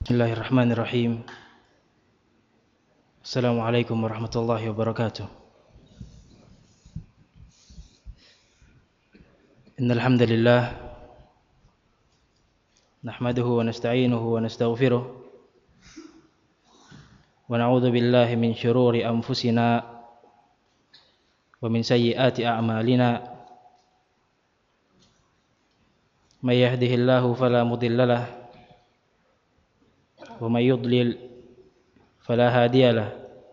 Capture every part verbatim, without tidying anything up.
Bismillahirrahmanirrahim. Assalamualaikum warahmatullahi wabarakatuh. Innal hamdalillah nahmaduhu wa nasta'inuhu wa nastaghfiruh wa na'udzu billahi min shururi anfusina wa min sayyiati a'malina. May yahdihillahu fala mudilla lahu wa may yudlil fala hadiya lahu.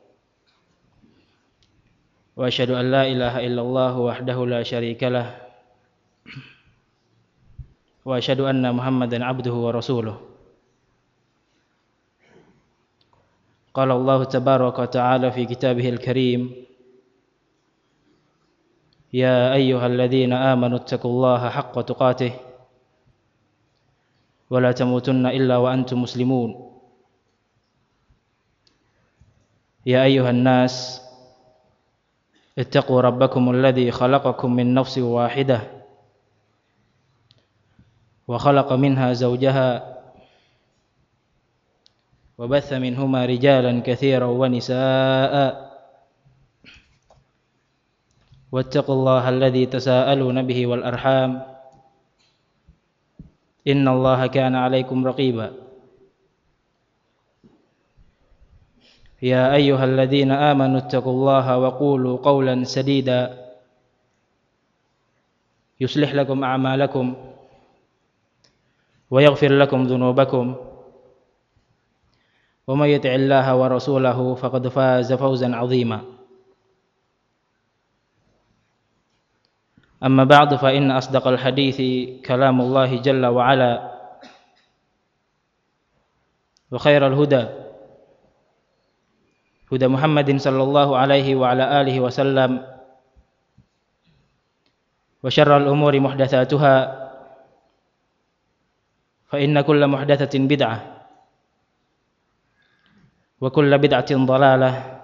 Wa asyhadu an la ilaha illallah wahdahu la syarika lahu wa asyhadu anna Muhammadan abduhu wa rasuluh. Qala Allah tabaraka wa ta'ala fi kitabihil karim, ya ayyuhalladzina amanu taqullaha haqqa tuqatih wa la tamutunna illa wa antum muslimun. Ya ayyuhan nas ittaqu rabbakum alladhi khalaqakum min nafsin wahidah wa khalaqa minha zawjaha wa batha minhuma rijalan katsiran wa nisaa'a wattaqullaha alladhi tasaaluna bihi wal arham innallaha kana 'alaykum raqiba. Ya ayyuhalladzina amanu taqullaha wa qulu qawlan sadida yuslih lakum a'malakum wa yaghfir lakum dhunubakum wa may yuti'illaha wa rasulahu faqad faza fawzan 'azima. Amma ba'du, fa inna asdaqal hadithi kalamullahi jalla wa ala wa khairal huda huda Muhammadin sallallahu alaihi wa ala alihi wa sallam wa syarral umuri muhdatsatuha fa inna kulla muhdatsatin bid'ah wa kulla bid'atin dhalalah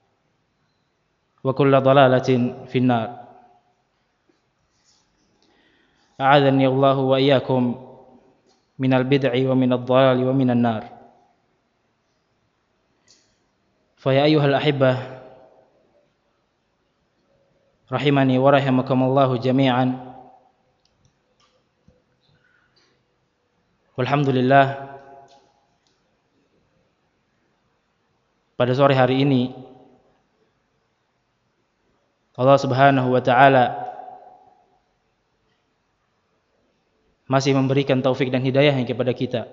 wa kulla dhalalatin finnar. A'adzani Allahu wa iyyakum minal bid'i wa minadh dhalali wa minan nar. Fa ya ayyuhal ahibbah rahimani wa rahimakumullahu jami'an. Walhamdulillah, pada sore hari ini Allah Subhanahu wa taala masih memberikan taufik dan hidayahnya kepada kita,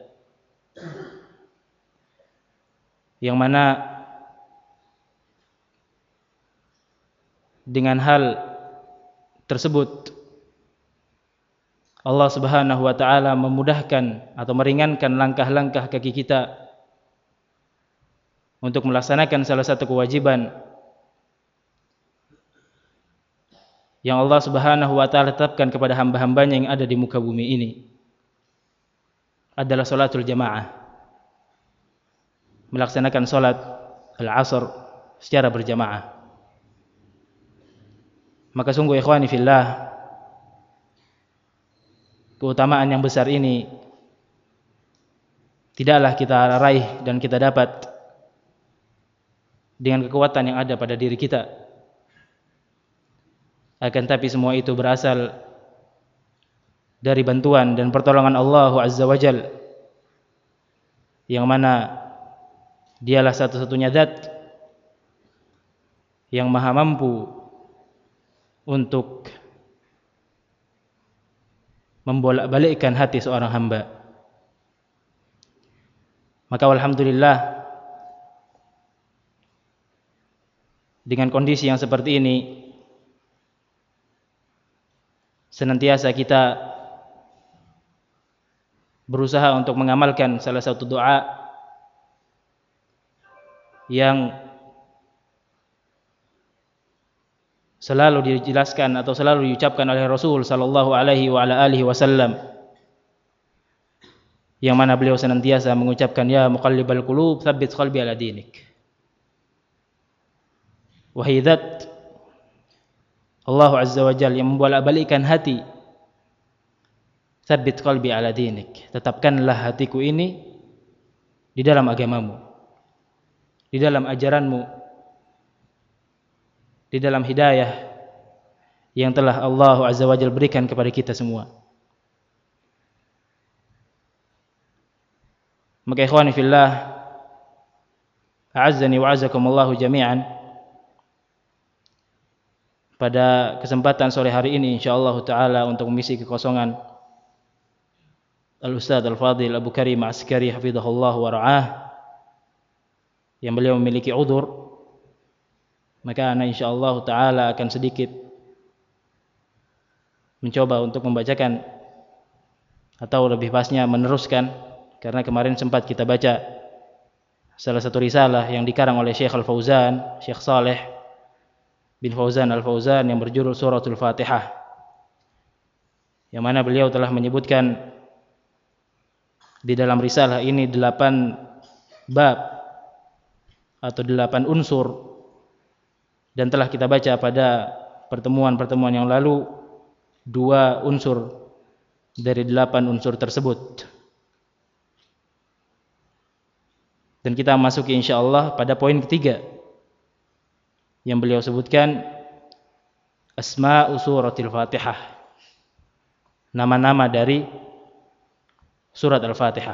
yang mana dengan hal tersebut Allah Subhanahu wa taala memudahkan atau meringankan langkah-langkah kaki kita untuk melaksanakan salah satu kewajiban yang Allah Subhanahu wa taala tetapkan kepada hamba-hambanya yang ada di muka bumi ini, adalah salatul jamaah, melaksanakan salat al-asr secara berjamaah. Maka sungguh ikhwani fillah, keutamaan yang besar ini tidaklah kita raih dan kita dapat dengan kekuatan yang ada pada diri kita, akan tapi semua itu berasal dari bantuan dan pertolongan Allah Azza wa Jal, yang mana dialah satu-satunya zat yang maha mampu untuk membolak-balikkan hati seorang hamba. Maka alhamdulillah, dengan kondisi yang seperti ini senantiasa kita berusaha untuk mengamalkan salah satu doa yang selalu dijelaskan atau selalu diucapkan oleh Rasul sallallahu alaihi wa ala alihi wasallam, yang mana beliau senantiasa mengucapkan, ya muqallibal qulub tsabbit qalbi ala dinik. Wahai zat Allah Azza wa Jalla yang membolak-balikkan hati, tsabbit qalbi ala dinik, tetapkanlah hatiku ini di dalam agamamu, di dalam ajaranmu, di dalam hidayah yang telah Allah Azza wa Jalla berikan kepada kita semua. Maka ikhwani fillah, a'azzani wa a'azzakumullahu jami'an, pada kesempatan sore hari ini insyaallah taala untuk mengisi kekosongan Al-Ustadz Al-Fadhil Abu Karim Askari hafizahullah wa ra'ah yang beliau memiliki udzur, maka ana insyaallah taala akan sedikit mencoba untuk membacakan atau lebih pasnya meneruskan, karena kemarin sempat kita baca salah satu risalah yang dikarang oleh Syekh Al-Fauzan, Syekh Saleh bin Fauzan Al-Fauzan, yang berjudul Suratul Fatihah, yang mana beliau telah menyebutkan di dalam risalah ini delapan bab atau delapan unsur, dan telah kita baca pada pertemuan-pertemuan yang lalu dua unsur dari delapan unsur tersebut. Dan kita masuki insyaallah pada poin ketiga yang beliau sebutkan, Asma'u Suratul Fatihah, nama-nama dari surat Al-Fatihah.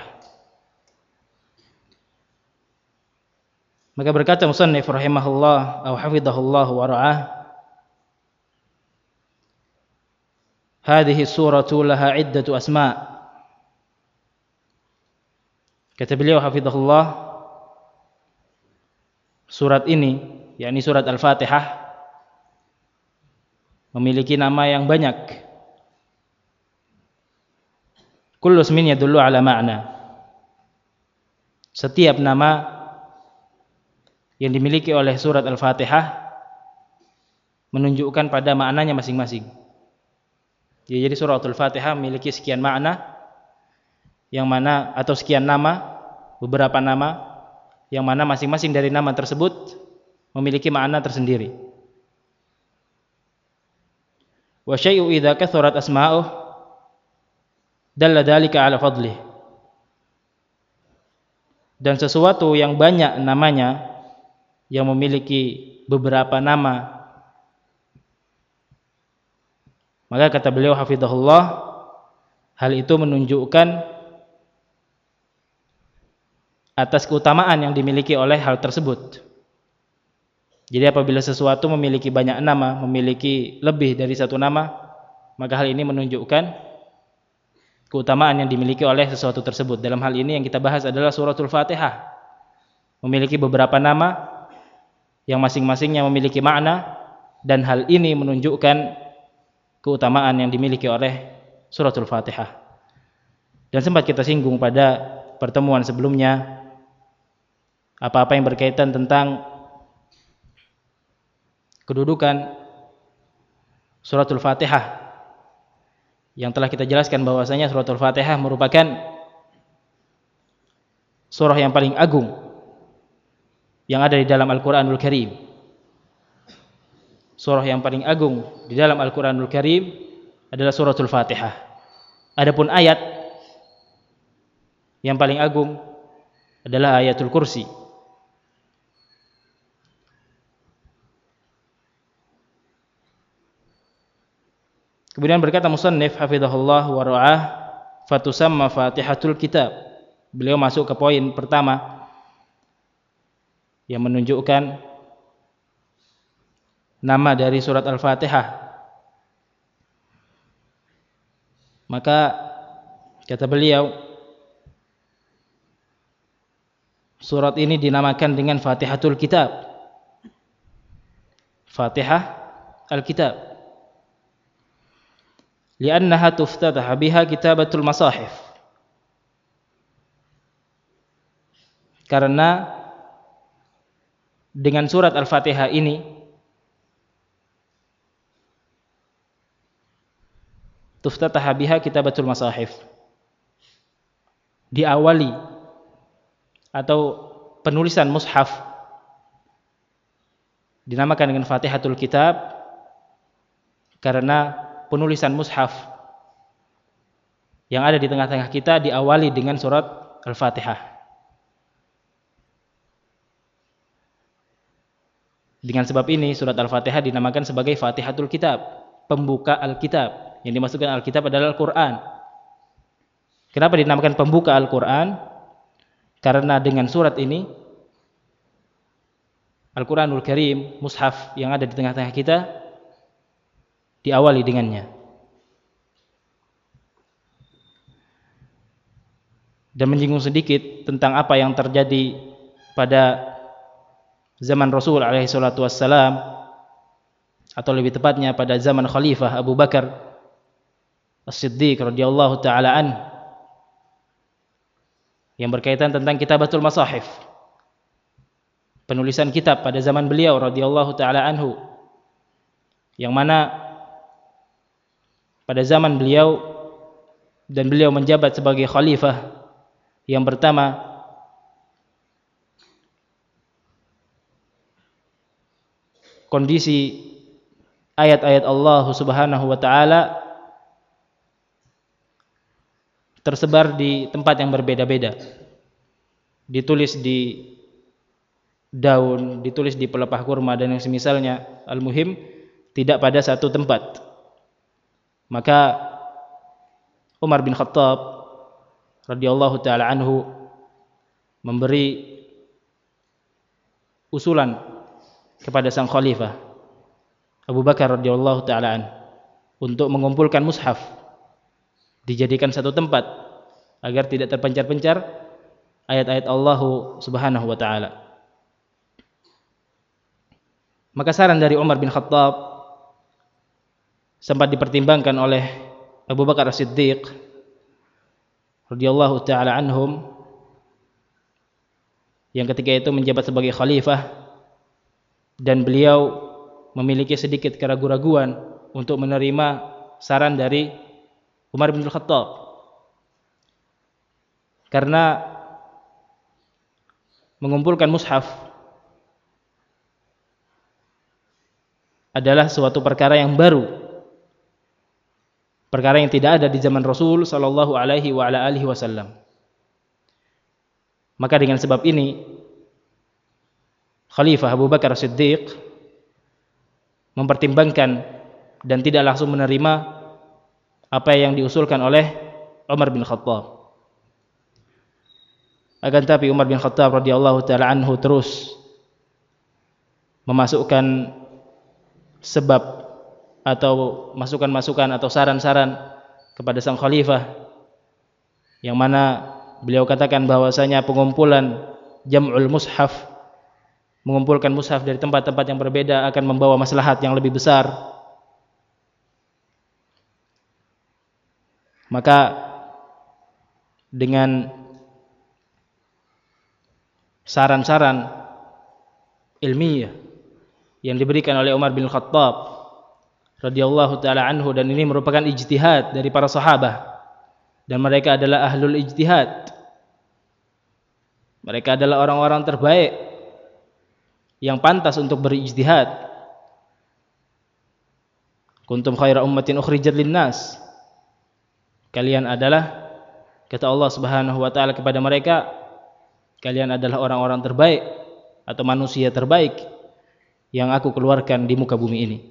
Maka berkata musannif rahimahullah atau hafizahullah wa ra'ah, hadhihi suratu laha iddatu asma'. Kata beliau hafizahullah, surat ini, yakni surat Al-Fatihah, memiliki nama yang banyak. Kullu ismin yadullu ala ma'na. Setiap nama yang dimiliki oleh surat Al-Fatihah menunjukkan pada maknanya masing-masing. Ya, jadi surat Al-Fatihah memiliki sekian makna, yang mana atau sekian nama, beberapa nama, yang mana masing-masing dari nama tersebut memiliki makna tersendiri. Wa syai'u idza kathurat asma'uh dalla dzalika ala fadlih. Dan sesuatu yang banyak namanya, yang memiliki beberapa nama, maka kata beliau hafizahullah, hal itu menunjukkan atas keutamaan yang dimiliki oleh hal tersebut. Jadi apabila sesuatu memiliki banyak nama, memiliki lebih dari satu nama, maka hal ini menunjukkan keutamaan yang dimiliki oleh sesuatu tersebut. Dalam hal ini yang kita bahas adalah suratul Fatihah, memiliki beberapa nama yang masing-masingnya memiliki makna, dan hal ini menunjukkan keutamaan yang dimiliki oleh suratul Fatihah. Dan sempat kita singgung pada pertemuan sebelumnya apa-apa yang berkaitan tentang kedudukan suratul Fatihah, yang telah kita jelaskan bahwasanya suratul Fatihah merupakan surah yang paling agung yang ada di dalam Al-Qur'anul Karim. Surah yang paling agung di dalam Al-Qur'anul Karim adalah suratul Fatihah. Adapun ayat yang paling agung adalah ayatul kursi. Kemudian berkata musannif hafizahullah wa ra'ah, fatusamma Fatihatul Kitab. Beliau masuk ke poin pertama yang menunjukkan nama dari surat Al-Fatihah. Maka kata beliau, surat ini dinamakan dengan Fatihatul Kitab, Fatihah Al-Kitab, li'annaha tuftataha biha kitabatul masahif, karena dengan surat Al-Fatihah ini tuftataha biha kitabatul masahif, diawali atau penulisan mushaf dinamakan dengan Fatihatul Kitab karena penulisan mushaf yang ada di tengah-tengah kita diawali dengan surat Al-Fatihah. Dengan sebab ini surat Al-Fatihah dinamakan sebagai Fatihatul Kitab, pembuka Alkitab. Yang dimaksudkan Alkitab adalah Al-Quran. Kenapa dinamakan pembuka Al-Quran? Karena dengan surat ini Al-Quranul Karim, mushaf yang ada di tengah-tengah kita, diawali dengannya. Dan menyinggung sedikit tentang apa yang terjadi pada zaman Rasul alaihi salatu wassalam, atau lebih tepatnya pada zaman Khalifah Abu Bakar As-Siddiq radhiyallahu taala an, yang berkaitan tentang kitabatul masahif, penulisan kitab pada zaman beliau radhiyallahu taala anhu, yang mana pada zaman beliau dan beliau menjabat sebagai khalifah yang pertama, kondisi ayat-ayat Allah Subhanahu wa taala tersebar di tempat yang berbeda-beda. Ditulis di daun, ditulis di pelepah kurma dan yang semisalnya. Al-muhim tidak pada satu tempat. Maka Umar bin Khattab radhiyallahu taala anhu memberi usulan kepada sang khalifah Abu Bakar radhiyallahu taala an untuk mengumpulkan mushaf, dijadikan satu tempat agar tidak terpencar-pencar ayat-ayat Allah Subhanahu wa taala. Maka saran dari Umar bin Khattab sempat dipertimbangkan oleh Abu Bakar As-Siddiq radhiyallahu taala anhum, yang ketika itu menjabat sebagai khalifah dan beliau memiliki sedikit keraguan-raguan untuk menerima saran dari Umar bin Khattab, karena mengumpulkan mushaf adalah suatu perkara yang baru, perkara yang tidak ada di zaman Rasul sallallahu alaihi wa ala alihi wasallam. Maka dengan sebab ini Khalifah Abu Bakar Siddiq mempertimbangkan dan tidak langsung menerima apa yang diusulkan oleh Umar bin Khattab. Akan tapi Umar bin Khattab radhiyallahu taala anhu terus memasukkan sebab atau masukan-masukan atau saran-saran kepada sang khalifah, yang mana beliau katakan bahwasanya pengumpulan jam'ul mushaf, mengumpulkan mushaf dari tempat-tempat yang berbeda akan membawa maslahat yang lebih besar. Maka dengan saran-saran ilmiah yang diberikan oleh Umar bin Khattab radhiyallahu taala anhu, dan ini merupakan ijtihad dari para sahabat, dan mereka adalah ahlul ijtihad, mereka adalah orang-orang terbaik yang pantas untuk berijtihad. Kuntum khaira ummatin ukhrijat linnas, kalian adalah, kata Allah Subhanahu wa taala kepada mereka, kalian adalah orang-orang terbaik atau manusia terbaik yang aku keluarkan di muka bumi ini.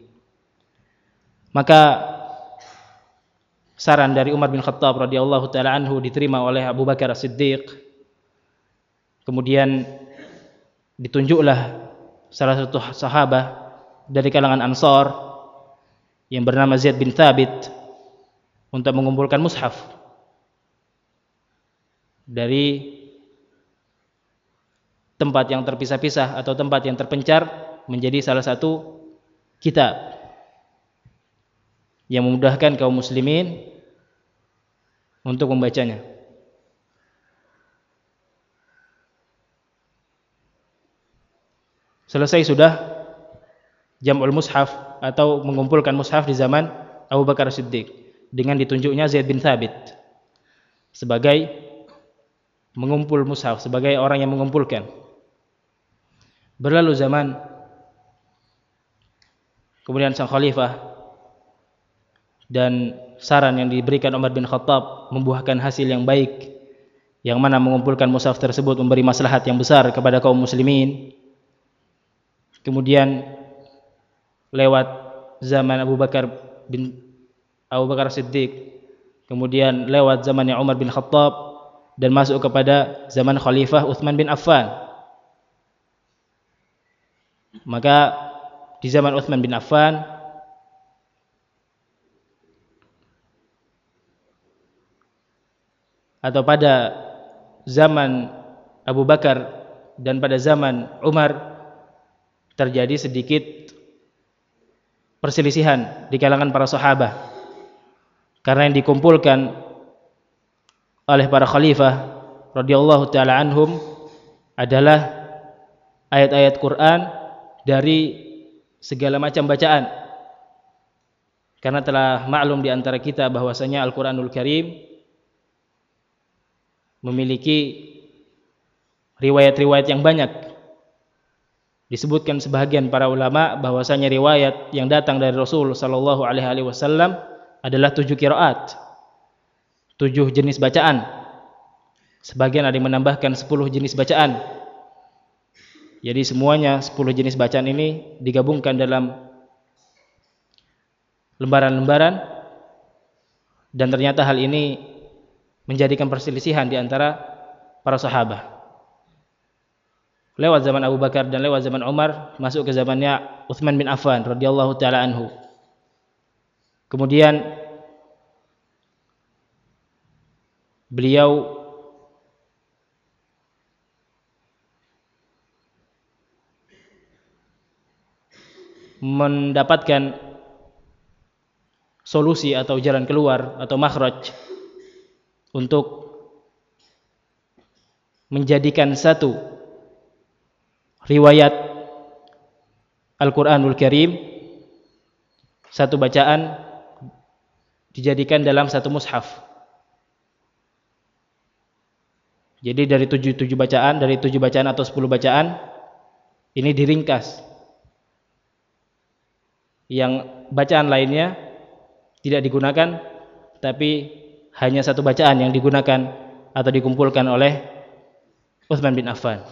Maka saran dari Umar bin Khattab radhiyallahu taala anhu diterima oleh Abu Bakar As-Siddiq. Kemudian ditunjuklah salah satu sahabat dari kalangan Ansar yang bernama Zaid bin Thabit untuk mengumpulkan mushaf dari tempat yang terpisah-pisah atau tempat yang terpencar menjadi salah satu kitab yang memudahkan kaum muslimin untuk membacanya. Selesai sudah jam'ul mushaf atau mengumpulkan mushaf di zaman Abu Bakar Siddiq dengan ditunjuknya Zaid bin Thabit sebagai mengumpul mushaf, sebagai orang yang mengumpulkan. Berlalu zaman, kemudian sang khalifah dan saran yang diberikan Umar bin Khattab membuahkan hasil yang baik, yang mana mengumpulkan mushaf tersebut memberi maslahat yang besar kepada kaum muslimin. kemudian lewat zaman Abu Bakar bin Abu Bakar Siddiq, kemudian lewat zamannya Umar bin Khattab, dan masuk kepada zaman Khalifah Utsman bin Affan. Maka di zaman Utsman bin Affan atau pada zaman Abu Bakar dan pada zaman Umar terjadi sedikit perselisihan di kalangan para sahabat, karena yang dikumpulkan oleh para khalifah radhiyallahu taala anhum adalah ayat-ayat Quran dari segala macam bacaan. Karena telah maklum di antara kita bahwasanya Al-Qur'anul Karim memiliki riwayat-riwayat yang banyak. Disebutkan sebahagian para ulama bahwasanya riwayat yang datang dari Rasul sallallahu alaihi wasallam adalah tujuh qiraat, tujuh jenis bacaan. Sebagian ada yang menambahkan sepuluh jenis bacaan. Jadi semuanya sepuluh jenis bacaan ini digabungkan dalam lembaran-lembaran, dan ternyata hal ini menjadikan perselisihan di antara para sahabat. Lewat zaman Abu Bakar dan lewat zaman Umar, masuk ke zamannya Utsman bin Affan radhiyallahu taala anhu. Kemudian beliau mendapatkan solusi atau jalan keluar atau makhraj untuk menjadikan satu riwayat Al-Qur'anul Karim, satu bacaan, dijadikan dalam satu mushaf. Jadi dari tujuh, tujuh bacaan, dari tujuh bacaan atau sepuluh bacaan ini diringkas. Yang bacaan lainnya tidak digunakan, tapi hanya satu bacaan yang digunakan atau dikumpulkan oleh Utsman bin Affan.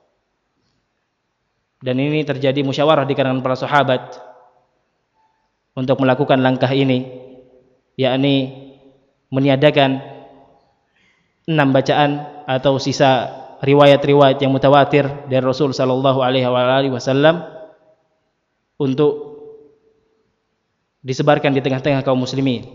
Dan ini terjadi musyawarah di kalangan para sahabat untuk melakukan langkah ini, yakni meniadakan enam bacaan atau sisa riwayat-riwayat yang mutawatir dari Rasul sallallahu alaihi wasallam untuk disebarkan di tengah-tengah kaum muslimin.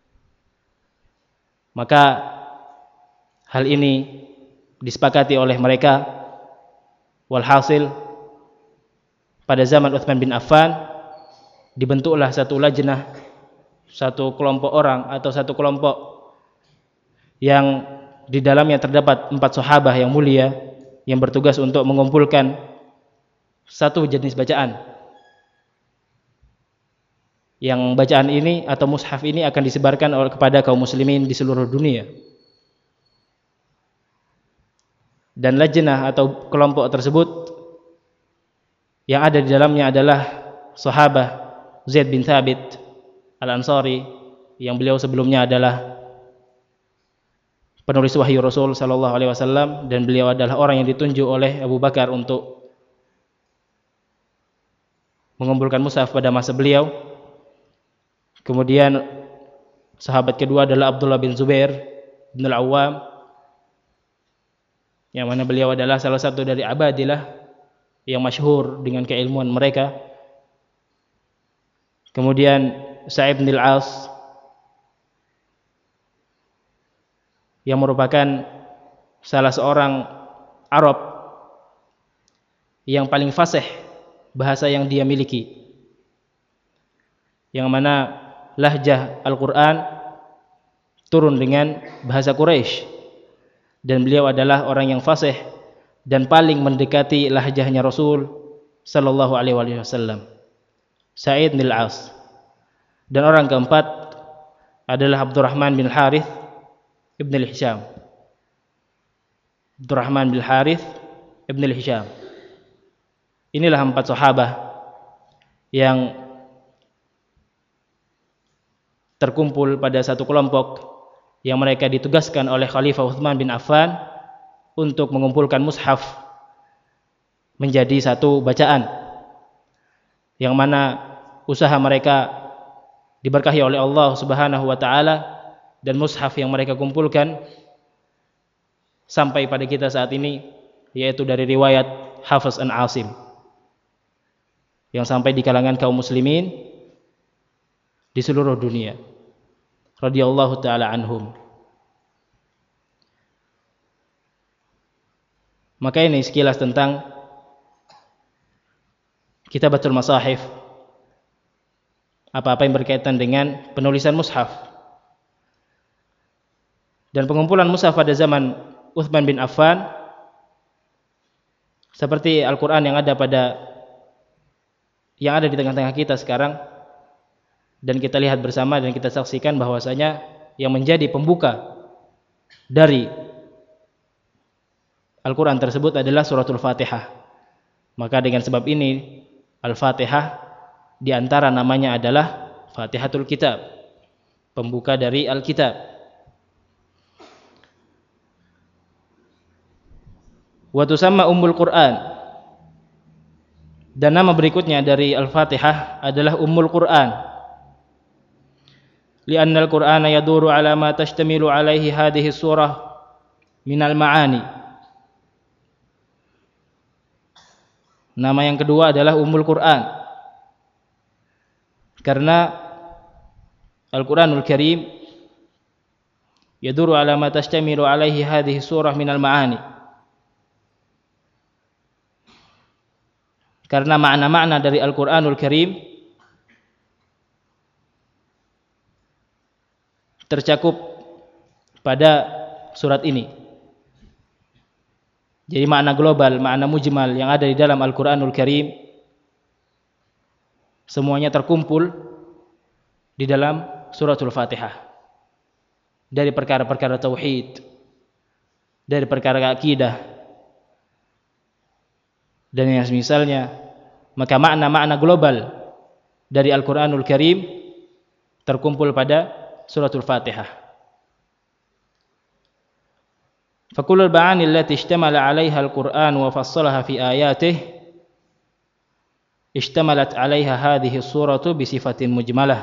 Maka hal ini disepakati oleh mereka. Walhasil pada zaman Utsman bin Affan dibentuklah satu lajnah, satu kelompok orang atau satu kelompok yang di dalamnya terdapat empat sahabat yang mulia yang bertugas untuk mengumpulkan satu jenis bacaan. Yang bacaan ini atau mushaf ini akan disebarkan oleh kepada kaum muslimin di seluruh dunia. Dan lajnah atau kelompok tersebut yang ada di dalamnya adalah sahabat Zaid bin Thabit Al-Ansari, yang beliau sebelumnya adalah penulis wahyu Rasul sallallahu alaihi wasallam, dan beliau adalah orang yang ditunjuk oleh Abu Bakar untuk mengumpulkan mushaf pada masa beliau. Kemudian sahabat kedua adalah Abdullah bin Zubair bin Al-Awwam, yang mana beliau adalah salah satu dari abadilah yang masyhur dengan keilmuan mereka. Kemudian Sa'id bin Al-As, yang merupakan salah seorang Arab yang paling fasih bahasa yang dia miliki, yang mana lahjah Al-Quran turun dengan bahasa Quraisy, dan beliau adalah orang yang fasih dan paling mendekati lahjahnya Rasul sallallahu alaihi wasallam, Sa'id bin Al-As. Dan orang keempat adalah Abdurrahman bin Harith Ibn al-Hisham. Abdurrahman bin Harith Ibn al-Hisham. Inilah empat sahabat yang terkumpul pada satu kelompok yang mereka ditugaskan oleh Khalifah Utsman bin Affan untuk mengumpulkan mushaf menjadi satu bacaan. yang mana usaha mereka diberkahi oleh Allah Subhanahu wa taala, dan mushaf yang mereka kumpulkan sampai pada kita saat ini, yaitu dari riwayat Hafiz an Asim yang sampai di kalangan kaum muslimin di seluruh dunia radhiyallahu taala anhum. Maka ini sekilas tentang kitabatul masahif, apa-apa yang berkaitan dengan penulisan mushaf. Dan pengumpulan mushaf pada zaman Utsman bin Affan, seperti Al-Quran yang ada pada yang ada di tengah-tengah kita sekarang, dan kita lihat bersama dan kita saksikan bahwasanya yang menjadi pembuka dari Al-Quran tersebut adalah suratul Fatihah. Maka dengan sebab ini Al-Fatihah diantara namanya adalah Fatihatul Kitab, pembuka dari Al-Kitab. Wa tusamma Ummul Quran, dan nama berikutnya dari Al-Fatihah adalah Ummul Quran. Li'anna Al-Qur'ana yaduru ala ma tashtamilu alaihi hadhihi surah minal ma'ani. Nama yang kedua adalah Ummul Quran, karena Al-Quranul Karim yaduru ala ma tashtamilu alaihi hadhihi surah minal ma'ani, karena makna-makna dari Al-Quranul Karim tercakup pada surat ini. Jadi makna global, makna mujmal yang ada di dalam Al-Quranul Karim semuanya terkumpul di dalam suratul Fatihah. Dari perkara-perkara tauhid, dari perkara akidah, dan yang semisalnya. Maka makna-makna global dari Al-Quranul Karim terkumpul pada suratul Fatihah. فكل البعاني التي اشتمل عليها القرآن وفصلها في آياته اشتملت عليها هذه السورة بصفة مجملة.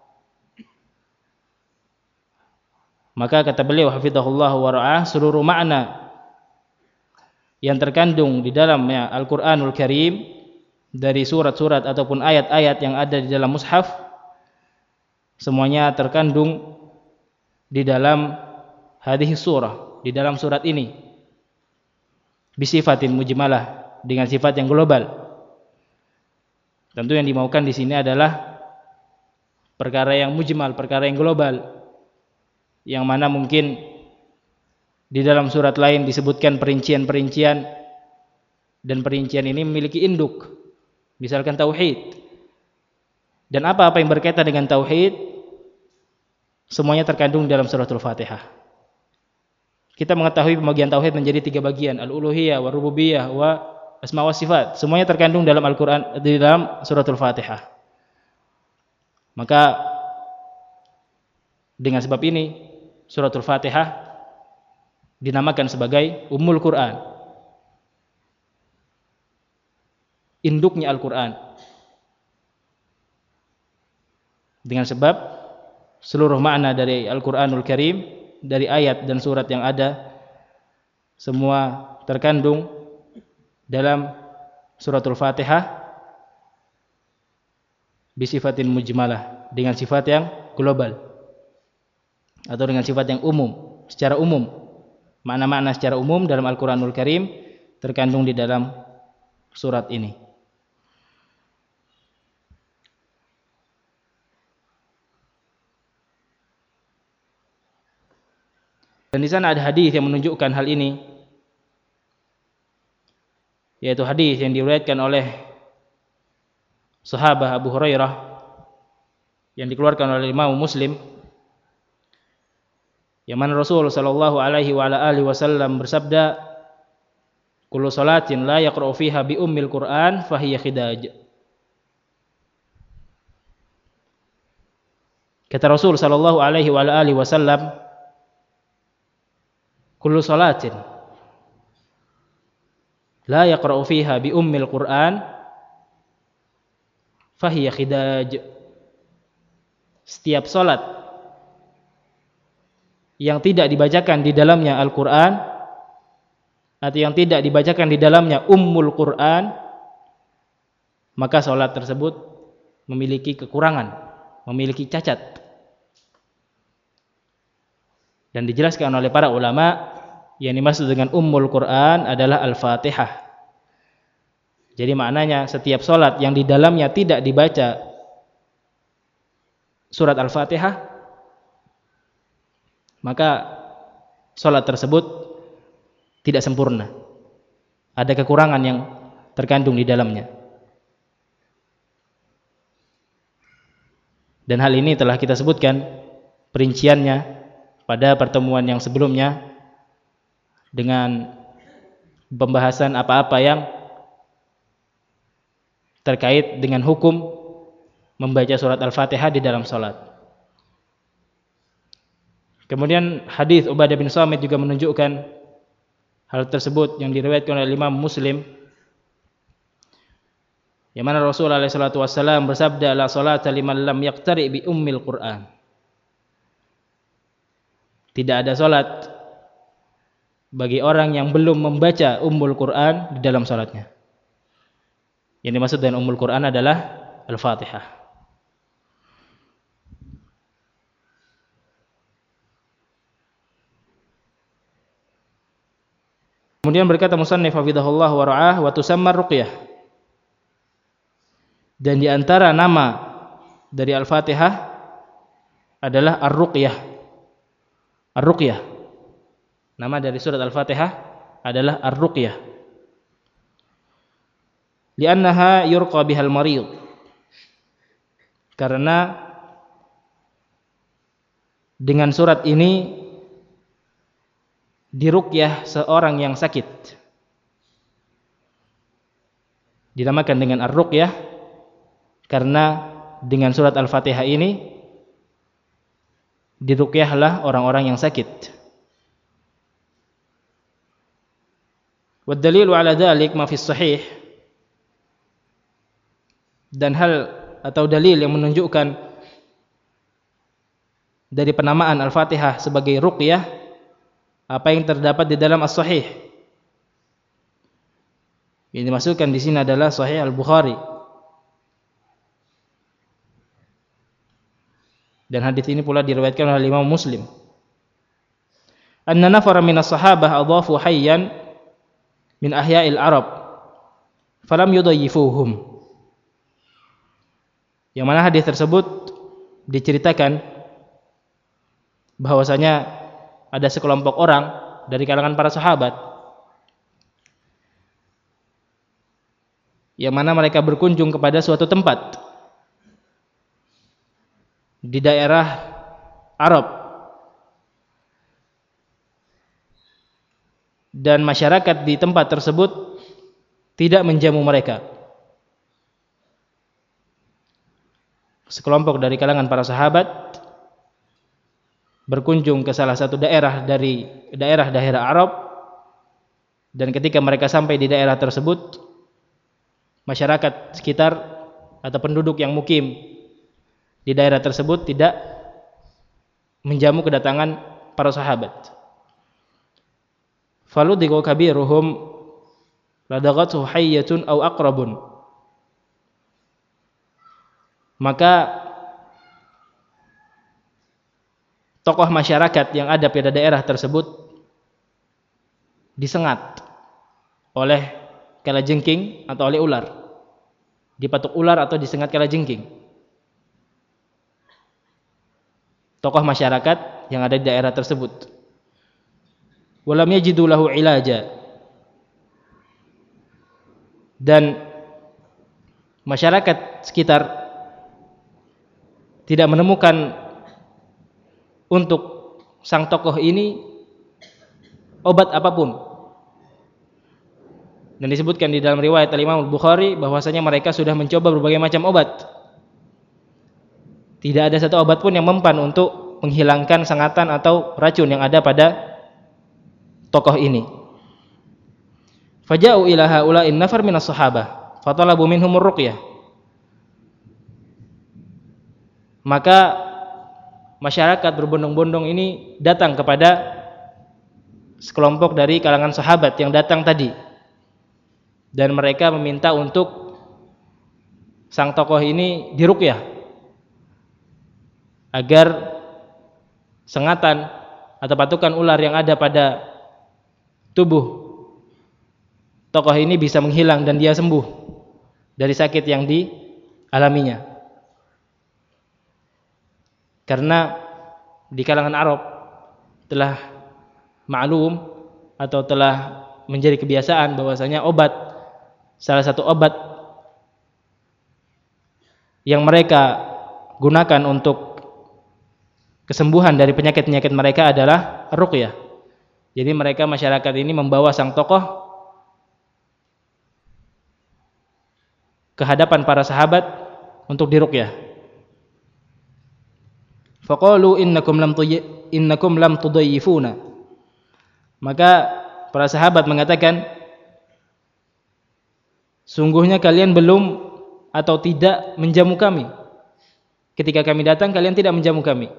Maka kata beliau hafizahullah wa ra'ah, seluruh makna yang terkandung di dalamnya Al-Quranul Karim dari surat-surat ataupun ayat-ayat yang ada di dalam mushaf, semuanya terkandung di dalam hadhihi surah, di dalam surat ini, bisifatin mujmalah, dengan sifat yang global. Tentu yang dimaukan di sini adalah perkara yang mujmal, perkara yang global, yang mana mungkin di dalam surat lain disebutkan perincian-perincian, dan perincian ini memiliki induk, misalkan tauhid. Dan apa-apa yang berkaitan dengan tauhid semuanya terkandung dalam suratul Fatihah. Kita mengetahui pembagian tauhid menjadi tiga bagian, al-uluhiyah, wa rububiyah, wa asma wa sifat. Semuanya terkandung dalam Al-Quran, di dalam suratul Fatihah. Maka dengan sebab ini suratul Fatihah dinamakan sebagai Ummul Quran, induknya Al-Quran. Dengan sebab seluruh makna dari Al-Quranul Karim, dari ayat dan surat yang ada, semua terkandung dalam suratul Fatihah bisifatin mujmalah, dengan sifat yang global atau dengan sifat yang umum, secara umum. Makna-makna secara umum dalam Al-Quranul Karim terkandung di dalam surat ini. Dan di sana ada hadis yang menunjukkan hal ini, yaitu hadis yang diriwayatkan oleh sahabat Abu Hurairah yang dikeluarkan oleh Imam Muslim, yang mana Rasul sallallahu alaihi wa ala alihi wasallam bersabda, kullu salatin la yaqra'u fiha bi ummil Qur'an fahiya khidaj. Kata Rasul sallallahu alaihi wa ala alihi wasallam, kullu salatin la yaqra'u fiha bi ummil Qur'an fahiya khidaj. Setiap salat yang tidak dibacakan di dalamnya Al-Qur'an atau yang tidak dibacakan di dalamnya Ummul Qur'an, maka salat tersebut memiliki kekurangan, memiliki cacat. Dan dijelaskan oleh para ulama, yang dimaksud dengan Ummul Qur'an adalah Al-Fatihah. Jadi maknanya setiap salat yang di dalamnya tidak dibaca surat Al-Fatihah, maka salat tersebut tidak sempurna. Ada kekurangan yang terkandung di dalamnya. Dan hal ini telah kita sebutkan perinciannya pada pertemuan yang sebelumnya dengan pembahasan apa-apa yang terkait dengan hukum membaca surat Al-Fatihah di dalam salat. Kemudian hadis Ubadah bin Samit juga menunjukkan hal tersebut yang diriwayatkan oleh Imam Muslim, yang mana Rasulullah shallallahu alaihi wasallam bersabda, la salata liman lam yaqtari bi ummil Qur'an. Tidak ada salat bagi orang yang belum membaca Ummul Qur'an di dalam salatnya. Yang dimaksud dengan Ummul Qur'an adalah Al-Fatihah. Kemudian berkata musannif hafizahullah wa ra'ah, wa tusamma ruqyah. Dan di antara nama dari Al-Fatihah adalah Ar-Ruqyah. Ar-Ruqyah. Nama dari surat Al-Fatihah adalah Ar-Ruqyah. Li'annaha yurqa bihal marid. Karena dengan surat ini diruqyah seorang yang sakit. Dinamakan dengan Ar-Ruqyah karena dengan surat Al-Fatihah ini diruqyahlah orang-orang yang sakit. Wa dalilu ala dzalik ma fi sahih. Dan hal atau dalil yang menunjukkan dari penamaan Al-Fatihah sebagai ruqyah apa yang terdapat di dalam As-Sahih. Yang dimasukkan di sini adalah Sahih Al-Bukhari. Dan hadis ini pula diriwayatkan oleh Imam Muslim. Anna nafara minas sahabah adhafu hayyan min ahya'il Arab falam yudayyifuhum. Yang mana hadis tersebut diceritakan bahwasanya ada sekelompok orang dari kalangan para sahabat yang mana mereka berkunjung kepada suatu tempat di daerah Arab, dan masyarakat di tempat tersebut tidak menjamu mereka. Sekelompok dari kalangan para sahabat berkunjung ke salah satu daerah dari daerah-daerah Arab, dan ketika mereka sampai di daerah tersebut, masyarakat sekitar atau penduduk yang mukim di daerah tersebut tidak menjamu kedatangan para sahabat. Faludiqu kabiruhum ladaghathu hayyatun aw aqrabun. Maka tokoh masyarakat yang ada pada daerah tersebut disengat oleh kalajengking atau oleh ular. Dipatuk ular atau disengat kalajengking. Tokoh masyarakat yang ada di daerah tersebut. Walam yajidu lahu ilaja. Dan masyarakat sekitar tidak menemukan untuk sang tokoh ini obat apapun. Dan disebutkan di dalam riwayat Al-Imam Al-Bukhari bahwasanya mereka sudah mencoba berbagai macam obat. Tidak ada satu obat pun yang mempan untuk menghilangkan sengatan atau racun yang ada pada tokoh ini. Faja'u ila haula'in nafar minas sahabah fatalabu minhumur ruqyah. Maka masyarakat berbondong-bondong ini datang kepada sekelompok dari kalangan sahabat yang datang tadi, dan mereka meminta untuk sang tokoh ini diruqyah agar sengatan atau patukan ular yang ada pada tubuh tokoh ini bisa menghilang dan dia sembuh dari sakit yang dialaminya. Karena di kalangan Arab telah maklum atau telah menjadi kebiasaan bahwasanya obat, salah satu obat yang mereka gunakan untuk kesembuhan dari penyakit-penyakit mereka adalah ruqyah. Jadi mereka masyarakat ini membawa sang tokoh ke hadapan para sahabat untuk diruqyah. Faqalu innakum lam innakum lam tudayyifuna. Maka para sahabat mengatakan, sungguhnya kalian belum atau tidak menjamu kami. Ketika kami datang kalian tidak menjamu kami.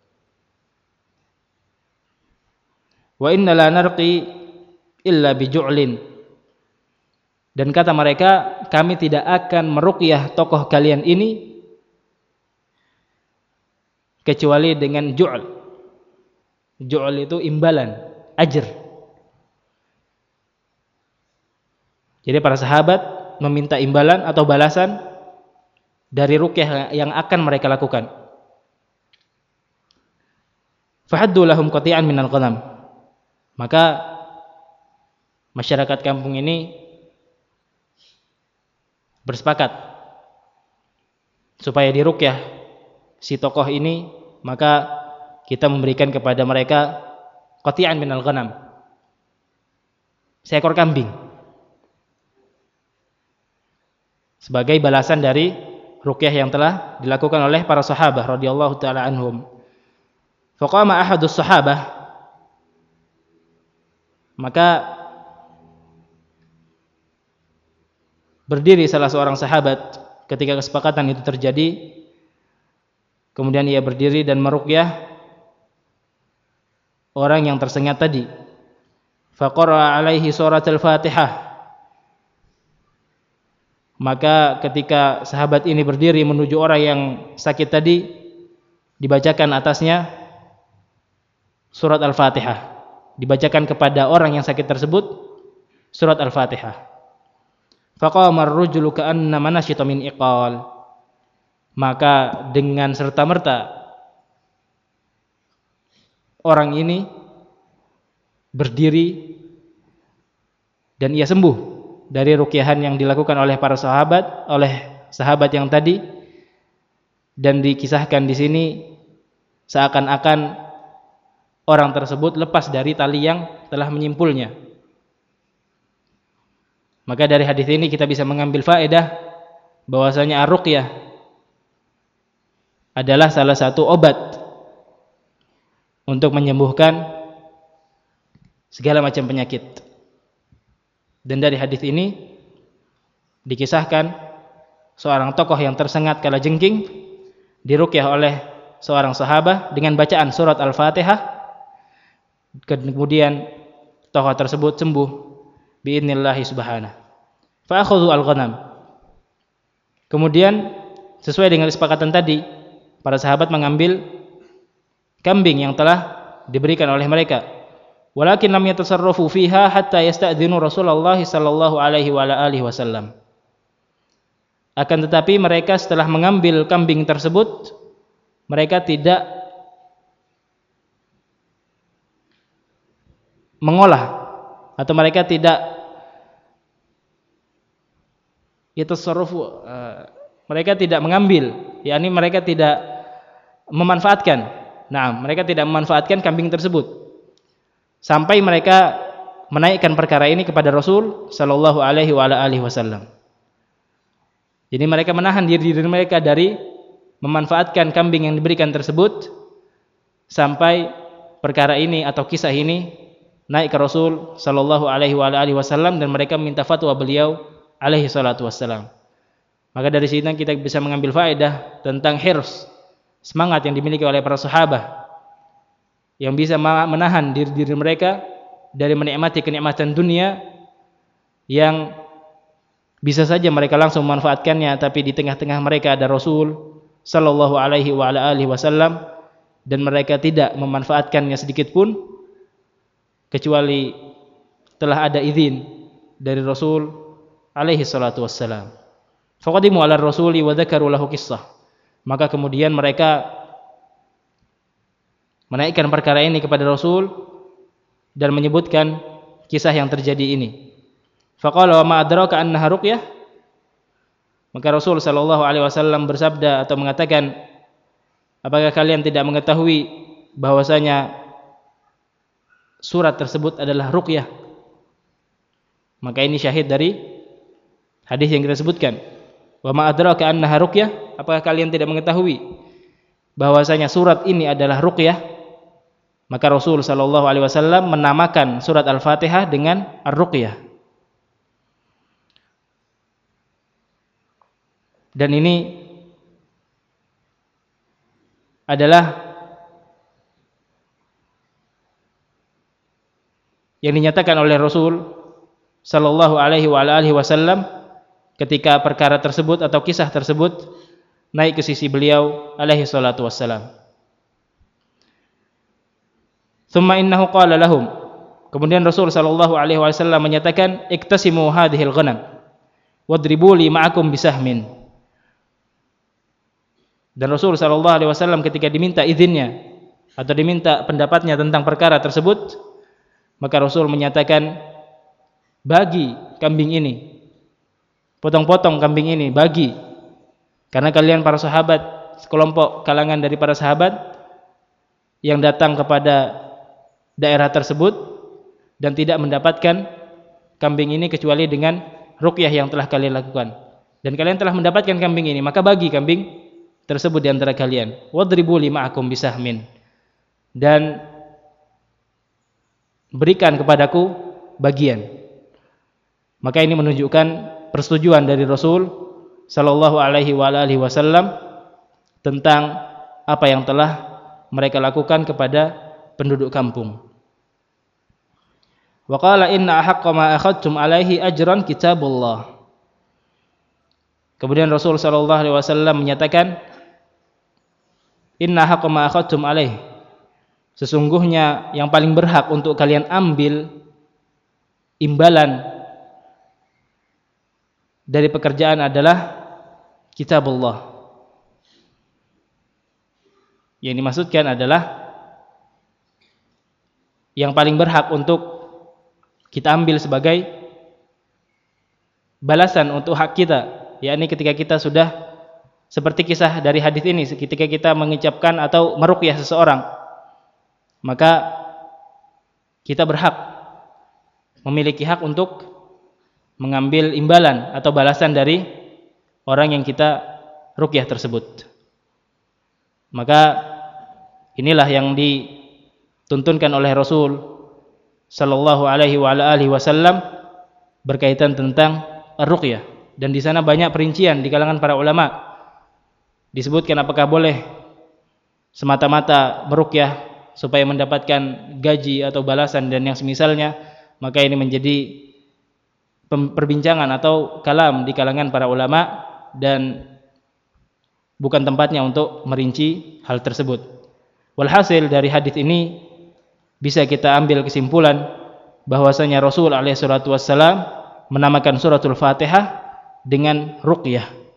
Wa inna la narqi illa biju'lin. Dan kata mereka, kami tidak akan meruqyah tokoh kalian ini kecuali dengan ju'l. Ju'l itu imbalan, ajr. Jadi para sahabat meminta imbalan atau balasan dari ruqyah yang akan mereka lakukan. Fahaddu lahum qati'an minal ghanam. Maka masyarakat kampung ini bersepakat supaya diruqyah si tokoh ini, maka kita memberikan kepada mereka qati'an minal ghanam, seekor kambing, sebagai balasan dari ruqyah yang telah dilakukan oleh para sahabat radhiyallahu taala anhum. Faqama ahadus sahabah, maka berdiri salah seorang sahabat ketika kesepakatan itu terjadi. Kemudian ia berdiri dan meruqyah orang yang tersengat tadi. Faqara alaihi surat al-Fatihah. Maka ketika sahabat ini berdiri menuju orang yang sakit tadi, dibacakan atasnya surat Al-Fatihah. Dibacakan kepada orang yang sakit tersebut surat Al-Fatihah. Faqama ar-rajulu ka'annama nashita min iqal. Maka dengan serta-merta orang ini berdiri dan ia sembuh dari ruqyahan yang dilakukan oleh para sahabat, oleh sahabat yang tadi. Dan dikisahkan di sini seakan-akan orang tersebut lepas dari tali yang telah menyimpulnya. Maka dari hadis ini kita bisa mengambil faedah bahwasanya ar-ruqyah adalah salah satu obat untuk menyembuhkan segala macam penyakit. Dan dari hadis ini dikisahkan seorang tokoh yang tersengat kala jengking diruqyah oleh seorang sahabat dengan bacaan surat Al-Fatihah. Kemudian tokoh tersebut sembuh biidznillah subhanahu. Fa akhadhu al-ghanam. Kemudian sesuai dengan kesepakatan tadi, para sahabat mengambil kambing yang telah diberikan oleh mereka. Walakin lam yatasarrafu fiha hatta yasta'dzinu Rasulullah sallallahu alaihi wa alihi wasallam. Akan tetapi mereka setelah mengambil kambing tersebut, mereka tidak mengolah atau mereka tidak yatasarrafu, uh, mereka tidak mengambil, yakni mereka tidak memanfaatkan. Nah, mereka tidak memanfaatkan kambing tersebut sampai mereka menaikkan perkara ini kepada Rasul sallallahu alaihi wa alihi wasallam. Jadi mereka menahan diri diri mereka dari memanfaatkan kambing yang diberikan tersebut sampai perkara ini atau kisah ini naik ke Rasul sallallahu alaihi wa alihi wasallam dan mereka minta fatwa beliau alaihi salatu wassalam. Maka dari sini kita bisa mengambil faedah tentang hirs semangat yang dimiliki oleh para sahabat yang bisa menahan diri-diri mereka dari menikmati kenikmatan dunia yang bisa saja mereka langsung memanfaatkannya, tapi di tengah-tengah mereka ada Rasul sallallahu alaihi wa ala alihi wasallam dan mereka tidak memanfaatkannya sedikit pun kecuali telah ada izin dari Rasul alaihi salatu wassalam. Faqadimu ala rasuli wa dzakaru lahu qissah. Maka kemudian mereka menaikkan perkara ini kepada Rasul dan menyebutkan kisah yang terjadi ini. Faqala wa ma adraka annaha ruqyah. Maka Rasul sallallahu alaihi wasallam bersabda atau mengatakan, apakah kalian tidak mengetahui bahwasanya surat tersebut adalah ruqyah? Maka ini syahid dari hadis yang kita sebutkan. Wa ma adraka annaha ruqyah. Apakah kalian tidak mengetahui bahwasanya surat ini adalah ruqyah? Maka Rasul sallallahu alaihi wasallam menamakan surat Al-Fatihah dengan Ar-Ruqyah. Dan ini adalah yang dinyatakan oleh Rasul sallallahu alaihi wa alihi wasallam ketika perkara tersebut atau kisah tersebut naik ke sisi beliau alaihi salatu wassalam. Tsumma innahu qala lahum. Kemudian Rasul sallallahu alaihi wasallam menyatakan, iktasimu hadhil ghanam wadribu li ma'akum bisahmin. Dan Rasul sallallahu alaihi wasallam ketika diminta izinnya atau diminta pendapatnya tentang perkara tersebut, maka Rasul menyatakan, bagi kambing ini, potong-potong kambing ini, bagi, karena kalian para sahabat, sekelompok kalangan dari para sahabat yang datang kepada daerah tersebut dan tidak mendapatkan kambing ini kecuali dengan ruqyah yang telah kalian lakukan, dan kalian telah mendapatkan kambing ini, maka bagi kambing tersebut di antara kalian. Wadribu lima'akum bisahmin. Dan berikan kepadaku bagian. Maka ini menunjukkan persetujuan dari Rasul sallallahu alaihi wa alihi wasallam tentang apa yang telah mereka lakukan kepada penduduk kampung. Wa qala inna ahaqqa ma akhadtum alaihi ajran kitabullah. Kemudian Rasul sallallahu alaihi wasallam menyatakan, inna haqqa ma akhadtum alaih, sesungguhnya yang paling berhak untuk kalian ambil imbalan dari pekerjaan adalah kitabullah. Yang dimaksudkan adalah yang paling berhak untuk kita ambil sebagai balasan untuk hak kita, yakni ketika kita sudah seperti kisah dari hadis ini, ketika kita mengucapkan atau meruqyah seseorang, maka kita berhak, memiliki hak untuk mengambil imbalan atau balasan dari orang yang kita ruqyah tersebut. Maka inilah yang dituntunkan oleh Rasul sallallahu alaihi wa alihi wasallam berkaitan tentang ar-ruqyah, dan di sana banyak perincian di kalangan para ulama. Disebutkan apakah boleh semata-mata meruqyah supaya mendapatkan gaji atau balasan dan yang semisalnya. Maka ini menjadi perbincangan atau kalam di kalangan para ulama dan bukan tempatnya untuk merinci hal tersebut. Walhasil dari hadis ini bisa kita ambil kesimpulan bahwasanya Rasul alaihi salatu wassalam menamakan suratul Fatihah dengan ruqyah.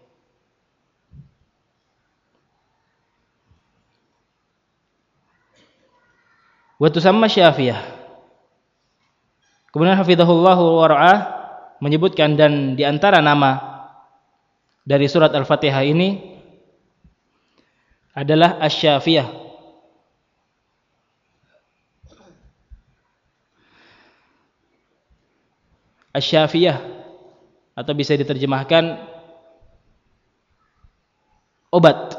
Wa tusamma syafiyah. Kemudian hafizahullahu wa ra'ah menyebutkan, dan di antara nama dari surat Al-Fatihah ini adalah Asy-Syafiyah. Asy-Syafiyah atau bisa diterjemahkan obat.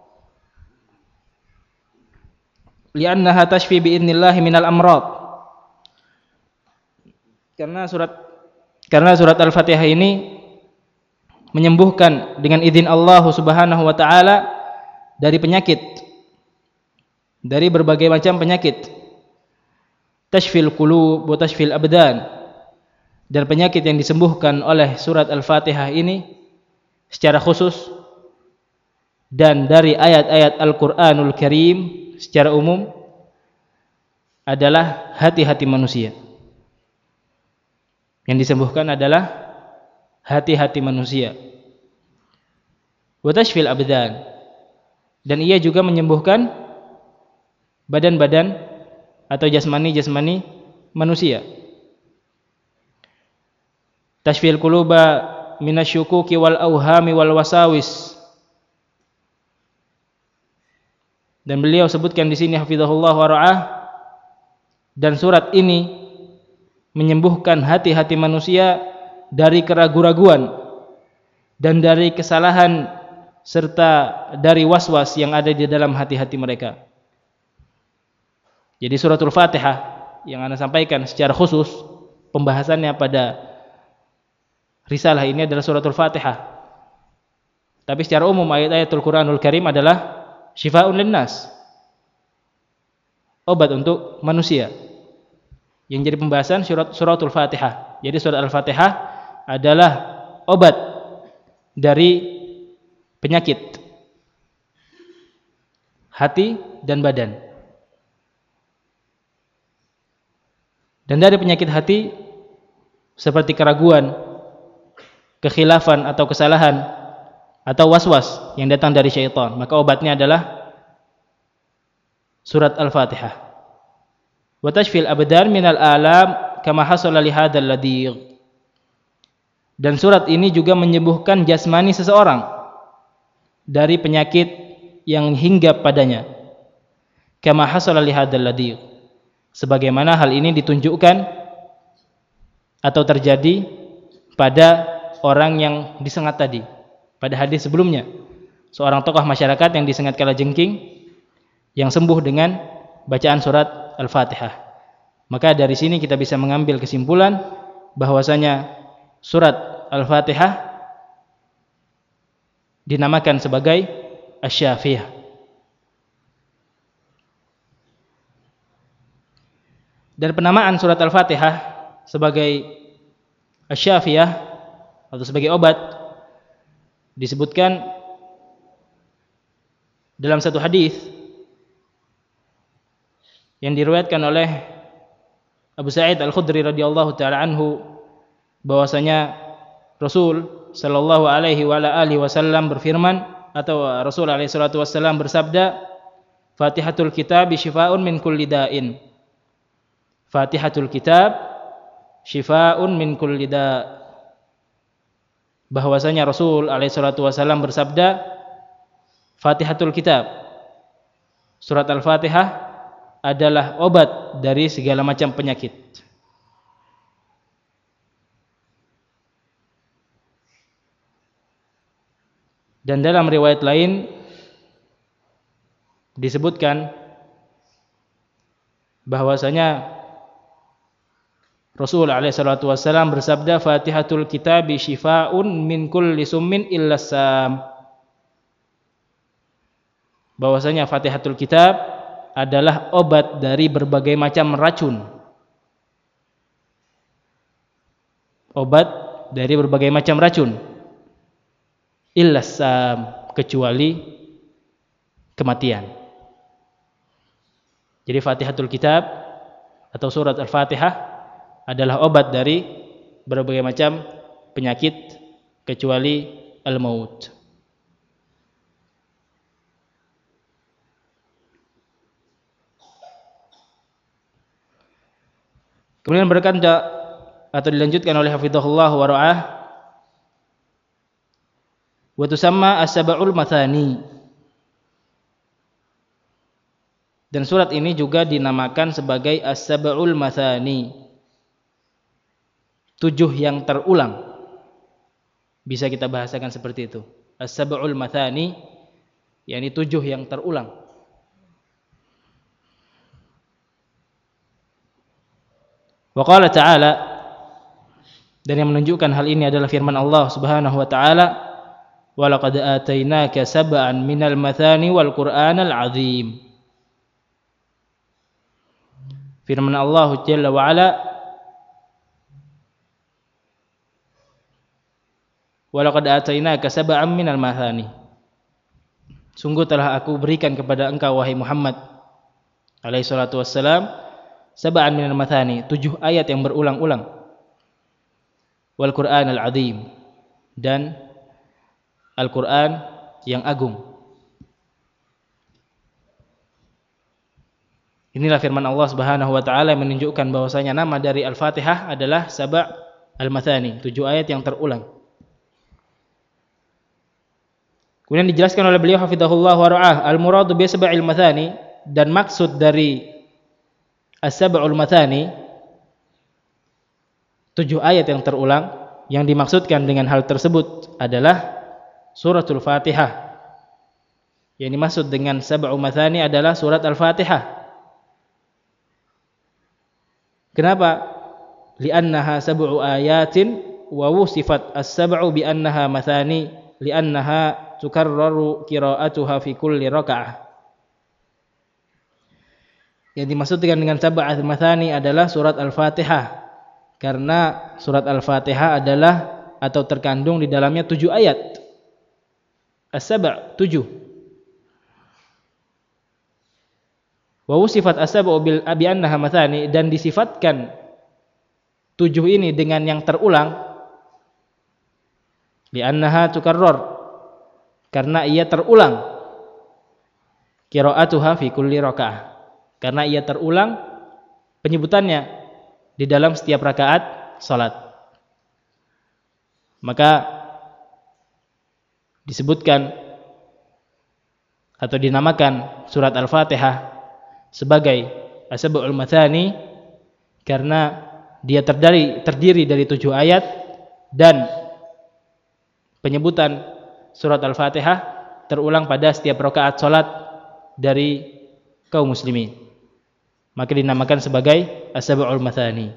Li'annaha tashfi bi'idnillahi minal amrad. Karena surat karena surat Al-Fatihah ini menyembuhkan dengan izin Allah Subhanahu wa taala dari penyakit, dari berbagai macam penyakit. Tashfil qulub wa tashfil abdan, dan penyakit yang disembuhkan oleh surat Al-Fatihah ini secara khusus dan dari ayat-ayat Al-Qur'anul Karim secara umum adalah hati-hati manusia. Yang disembuhkan adalah hati-hati manusia. Wa tashfil abdan, dan ia juga menyembuhkan badan-badan atau jasmani-jasmani manusia. Tashfil quluba minasyukuki wal auhami wal wasawis. Dan beliau sebutkan di sini hafizahullah wa ra'ah, dan surat ini menyembuhkan hati-hati manusia dari keraguan-raguan dan dari kesalahan serta dari was-was yang ada di dalam hati-hati mereka. Jadi suratul Fatihah yang Anda sampaikan secara khusus pembahasannya pada risalah ini adalah suratul Fatihah. Tapi secara umum ayat-ayatul Qur'anul Karim adalah syifa'un linnas, obat untuk manusia. Yang jadi pembahasan surat suratul Fatihah. Jadi surat Al-Fatihah adalah obat dari penyakit hati dan badan. Dan dari penyakit hati seperti keraguan, kekhilafan atau kesalahan atau was-was yang datang dari syaitan, maka obatnya adalah surat Al-Fatihah. Wa tashfil abdan minal alam kama hasala li hadzal ladigh. Dan surat ini juga menyembuhkan jasmani seseorang dari penyakit yang hinggap padanya. Kama hasala li hadzal ladigh, sebagaimana hal ini ditunjukkan atau terjadi pada orang yang disengat tadi. Pada hadis sebelumnya, seorang tokoh masyarakat yang disengat kalajengking yang sembuh dengan bacaan surat Al-Fatihah. Maka dari sini kita bisa mengambil kesimpulan bahwasanya surat Al-Fatihah dinamakan sebagai Asy-Syafiyah. Dan penamaan surat Al-Fatihah sebagai Asy-Syafiyah atau sebagai obat disebutkan dalam satu hadis yang diriwayatkan oleh Abu Sa'id Al-Khudri radhiyallahu taala anhu, bahwasanya Rasul sallallahu alaihi wa ala alihi wasallam berfirman, atau Rasul alaihi salatu wasallam bersabda, Fatihatul kitab syifaa'un min kulli da'in. Fatihatul kitab syifaa'un min kulli da'. Bahwasanya Rasul alaihi salatu wasallam bersabda, Fatihatul kitab, surat Al-Fatihah adalah obat dari segala macam penyakit. Dan dalam riwayat lain disebutkan bahwasanya Rasul alaihi salatu wasallam bersabda, Fatihatul kitabi syifaa'un min kulli summin illa sam. Bahwasanya Fatihatul kitab adalah obat dari berbagai macam racun. Obat dari berbagai macam racun. Illa sam, kecuali kematian. Jadi Fatihatul kitab atau surat Al-Fatihah adalah obat dari berbagai macam penyakit kecuali al-maut. Kemudian berkata atau dilanjutkan oleh hafizahullah wa ra'ah, wa tusamma as-sab'ul mathani. Dan surat ini juga dinamakan sebagai as-sab'ul mathani, tujuh yang terulang. Bisa kita bahasakan seperti itu. As-sab'ul mathani, yakni tujuh yang terulang. Wa qala ta'ala, dan yang menunjukkan hal ini adalah firman Allah Subhanahu wa taala, wa laqad atainaka sab'an minal mathani wal Qur'anal 'azim. Firman Allah Jalla wa Ala, wa laqad atainaka sab'an minal mathani. Sungguh telah aku berikan kepada engkau wahai Muhammad alaihi salatu wassalam sab'an minal mathani, tujuh ayat yang berulang-ulang, wal Qur'anal 'azim, dan Al-Qur'an yang agung. Inilah firman Allah Subhanahu wa taala yang menunjukkan bahwasanya nama dari Al-Fatihah adalah Sab' al-Mathani, tujuh ayat yang terulang. Kemudian dijelaskan oleh beliau hafizahullah wa ra'ah, al-muradu bi sab'il mathani, dan maksud dari as-sab'ul mathani, tujuh ayat yang terulang, yang dimaksudkan dengan hal tersebut adalah suratul Fatihah. Yang dimaksud dengan sab'u mathani adalah surat Al-Fatihah. Kenapa? Li'annaha sab'u ayatin wa wusifat as-sab'u bi annaha mathani li'annaha tukarraru qira'atuha fi kulli raka'ah. Yang dimaksudkan dengan sab'ul mathani adalah surat Al-Fatihah, karena surat Al-Fatihah adalah atau terkandung di dalamnya tujuh ayat. As-sab', tujuh. Wa sifat as-sab'u bil bi annaha mathani, dan disifatkan tujuh ini dengan yang terulang, li annaha tukarrar, karena ia terulang, qira'atuha fi kulli raka'ah, karena ia terulang penyebutannya di dalam setiap rakaat salat. Maka disebutkan atau dinamakan surat Al-Fatihah sebagai as-sab'ul mathani karena dia terdiri terdiri dari tujuh ayat, dan penyebutan surat Al-Fatihah terulang pada setiap rakaat salat dari kaum muslimin. Maka dinamakan sebagai as-sab'ul mathani.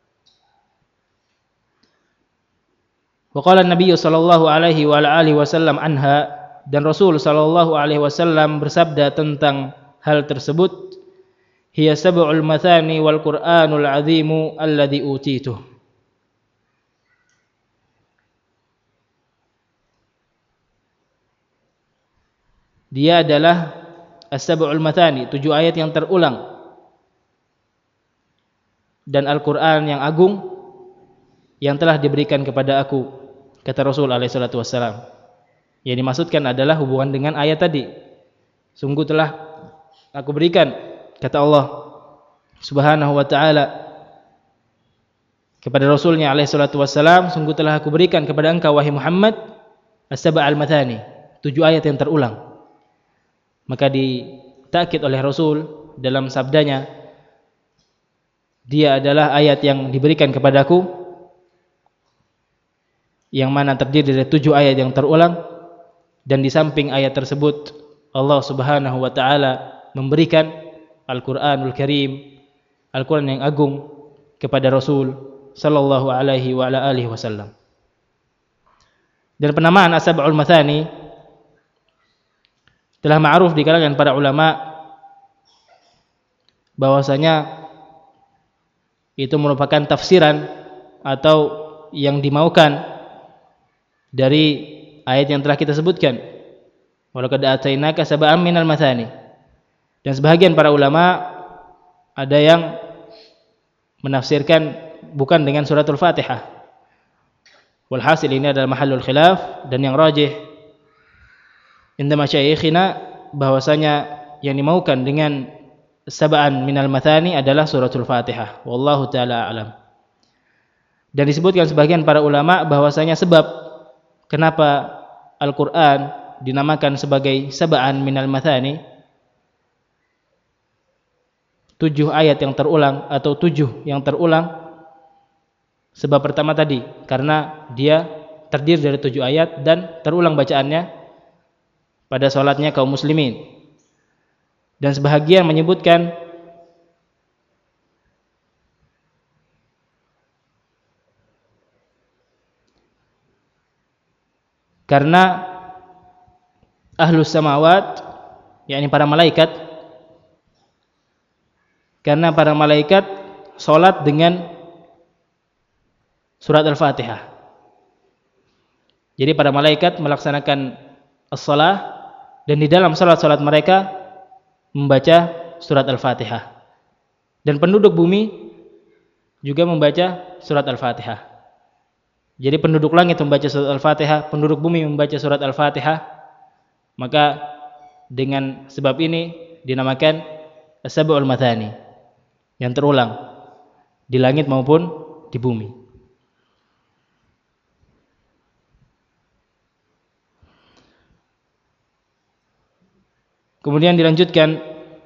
Wa qala an-nabiy sallallahu alaihi wa alihi wasallam anha, dan Rasul sallallahu alaihi wasallam bersabda tentang hal tersebut, hiya sab'ul mathani wal Qur'anul 'azimu alladhi utituh. Dia adalah as-sab'ul mathani, tujuh ayat yang terulang, dan Al-Quran yang agung yang telah diberikan kepada aku, kata Rasul alaihi salatu wassalam. Yang dimaksudkan adalah hubungan dengan ayat tadi. Sungguh telah aku berikan, kata Allah Subhanahu wa ta'ala kepada Rasulnya alaihi salatu wassalam, sungguh telah aku berikan kepada engkau wahai Muhammad as-sab'al mathani, tujuh ayat yang terulang. Maka ditakkid oleh Rasul dalam sabdanya, dia adalah ayat yang diberikan kepadaku, yang mana terdiri dari tujuh ayat yang terulang, dan di samping ayat tersebut Allah Subhanahu wa ta'ala memberikan Al-Quranul Karim, Al-Quran yang agung, kepada Rasul sallallahu alaihi wa ala alihi wasallam. Dan penamaan as-sab'ul mathani telah ma'ruf di kalangan para ulama bahwasanya itu merupakan tafsiran atau yang dimaukan dari ayat yang telah kita sebutkan, wa laqad atainaka sab'an minal mathani. Dan sebahagian para ulama ada yang menafsirkan bukan dengan suratul Fatihah. Walhasil ini adalah mahallul khilaf, dan yang rajih inda masyayikhina bahwasanya yang dimaukan dengan sab'an minal mathani adalah suratul Fatihah. Wallahu taala a'lam. Dan disebutkan sebagian para ulama bahwasanya sebab kenapa Al-Qur'an dinamakan sebagai sab'an minal mathani, tujuh ayat yang terulang atau tujuh yang terulang, sebab pertama tadi karena dia terdiri dari tujuh ayat dan terulang bacaannya pada salatnya kaum muslimin. Dan sebahagian menyebutkan karena ahlus samawat, yakni para malaikat, karena para malaikat salat dengan surat Al-Fatihah. Jadi para malaikat melaksanakan as-salah dan di dalam salat-salat mereka membaca surat Al-Fatihah. Dan penduduk bumi juga membaca surat Al-Fatihah. Jadi penduduk langit membaca surat Al-Fatihah, penduduk bumi membaca surat Al-Fatihah. Maka dengan sebab ini dinamakan as-sab'ul mathani, yang terulang di langit maupun di bumi. Kemudian dilanjutkan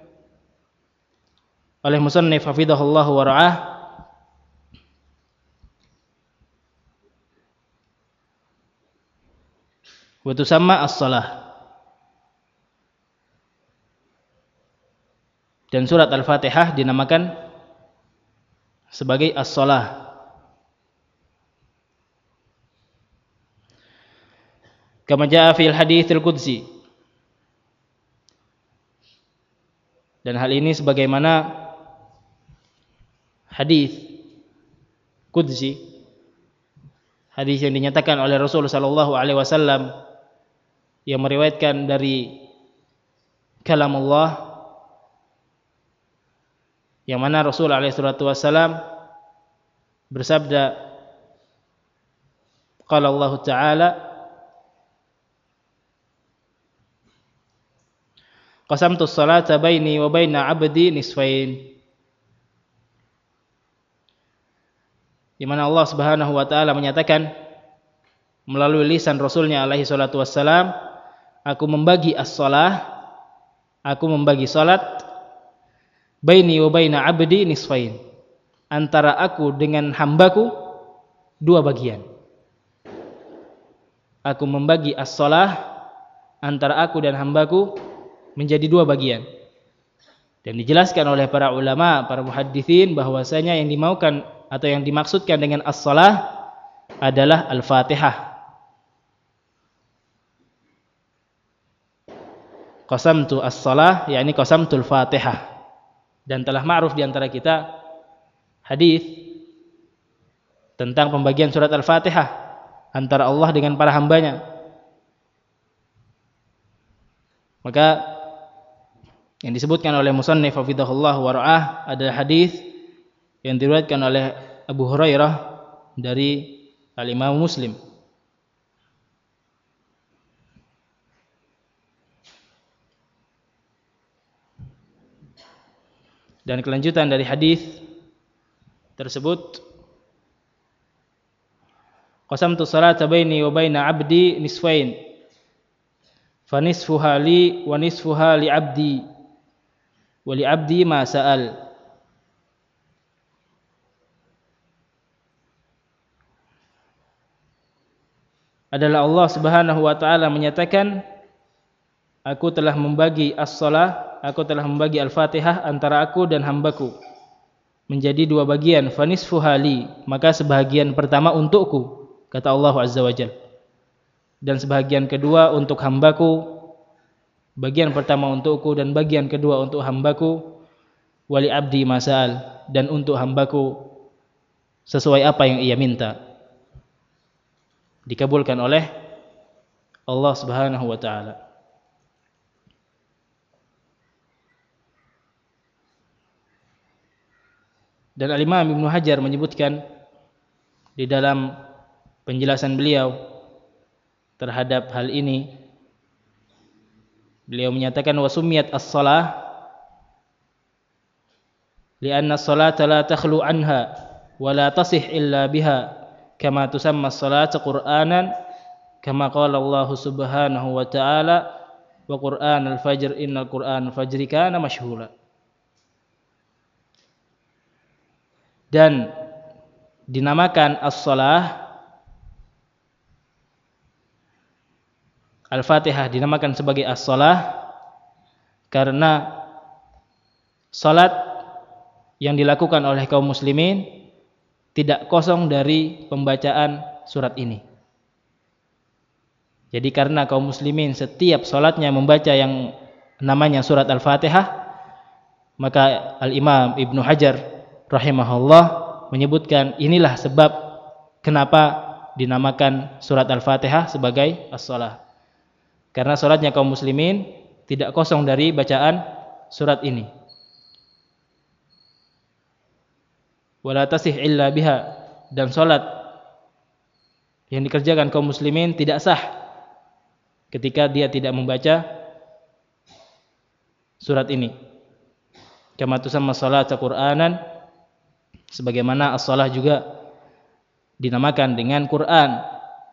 oleh musannif hafizahullah wa ra'ah, wa tusamma as-salah. Dan surat Al-Fatihah dinamakan sebagai as-salah. Kama jaa fil haditsil qudsi. Dan hal ini sebagaimana hadis qudsi, hadis yang dinyatakan oleh Rasul sallallahu alaihi wasallam yang meriwayatkan dari kalamullah, yang mana Rasul alaihi salatu wasallam bersabda, qala Allah Ta'ala, qasamtu as-salata baini wa baina 'abdi nisfain. Di mana Allah Subhanahu wa taala menyatakan melalui lisan Rasulnya alaihi salatu wassalam, aku membagi as-salah, aku membagi salat baini wa baina 'abdi nisfain, antara aku dengan hambaku dua bagian. Aku membagi as-salah antara aku dan hambaku menjadi dua bagian. Dan dijelaskan oleh para ulama, para muhadditsin, bahwasanya yang dimaukan atau yang dimaksudkan dengan as-salah adalah Al-Fatihah. Qasamtu as-salah, yakni qasamtul Fatihah. Dan telah ma'ruf di antara kita hadis tentang pembagian surat Al-Fatihah antara Allah dengan para hambanya. Maka yang disebutkan oleh musannif hafizahullah wa ra'ah adalah hadis yang diriwayatkan oleh Abu Hurairah dari Al-Imam Muslim. Dan kelanjutan dari hadis tersebut, qasamtu salata baini wa baina 'abdi nisfain, fa nisfuha li wa nisfuha li 'abdi wa li 'abdi ma sa'al. Adalah Allah Subhanahu wa taala menyatakan, aku telah membagi as-salah, aku telah membagi Al-Fatihah antara aku dan hambaku menjadi dua bagian. Fanisfuha li, maka sebahagian pertama untukku, kata Allah Azza wa Jalla, dan sebahagian kedua untuk hambaku. Bagian pertama untukku dan bagian kedua untuk hambaku. Wali abdi masal, dan untuk hambaku sesuai apa yang ia minta, dikabulkan oleh Allah Subhanahu wa taala. Dan Al-Imam Ibnu Hajar menyebutkan di dalam penjelasan beliau terhadap hal ini, beliau menyatakan wasumiyat as-salah li'anna as-salata la takhlu anha wa la tasih illa biha kama tusamma as-salatu qur'anan kama qala Allah Subhanahu wa ta'ala wa qur'anal fajr innal qur'anal fajri kana mashhura. Dan dinamakan as-salah, Al-Fatihah dinamakan sebagai as-salah karena salat yang dilakukan oleh kaum muslimin tidak kosong dari pembacaan surat ini. Jadi karena kaum muslimin setiap salatnya membaca yang namanya surat Al-Fatihah, maka Al-Imam Ibnu Hajar rahimahullah menyebutkan inilah sebab kenapa dinamakan surat Al-Fatihah sebagai as-salah. Karena salatnya kaum muslimin tidak kosong dari bacaan surat ini. Wala tasih illa biha, dan salat yang dikerjakan kaum muslimin tidak sah ketika dia tidak membaca surat ini. Kama tusamma salata Qur'anan, sebagaimana as-salah juga dinamakan dengan Quran.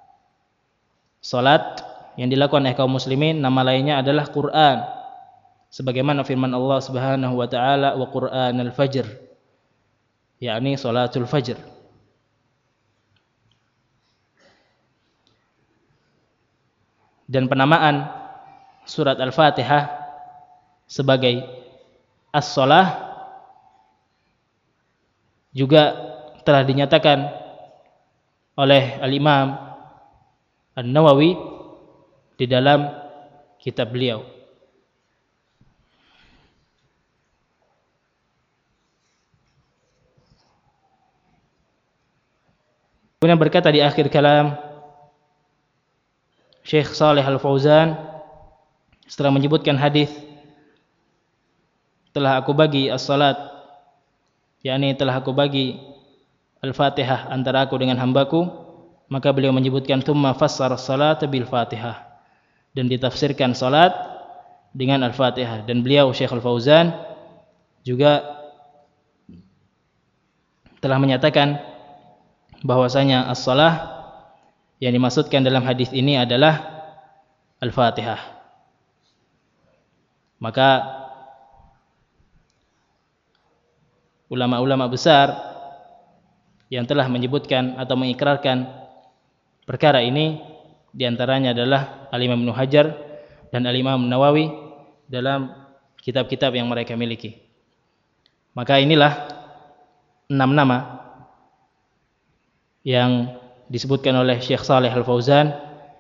Salat yang dilakukan oleh kaum muslimin nama lainnya adalah Quran, sebagaimana firman Allah Subhanahu wa taala, wa Qur'anal fajr, yakni salatul fajr. Dan penamaan surat Al-Fatihah sebagai as-salah juga telah dinyatakan oleh Al-Imam An-Nawawi di dalam kitab beliau. Kemudian berkata di akhir kalam Syekh Shalih Al-Fauzan setelah menyebutkan hadis, telah aku bagi as-salat, yakni telah aku bagi Al-Fatihah antara aku dengan hambaku, maka beliau menyebutkan thumma fassara as-salata bil Fatihah, dan ditafsirkan salat dengan Al-Fatihah. Dan beliau Syekh Al-Fauzan juga telah menyatakan bahwasanya as-salah yang dimaksudkan dalam hadis ini adalah Al-Fatihah. Maka ulama-ulama besar yang telah menyebutkan atau mengikrarkan perkara ini diantaranya adalah Al-Imam Ibnu Hajar dan Al-Imam Nawawi dalam kitab-kitab yang mereka miliki. Maka inilah enam nama yang disebutkan oleh Syekh Shalih Al-Fauzan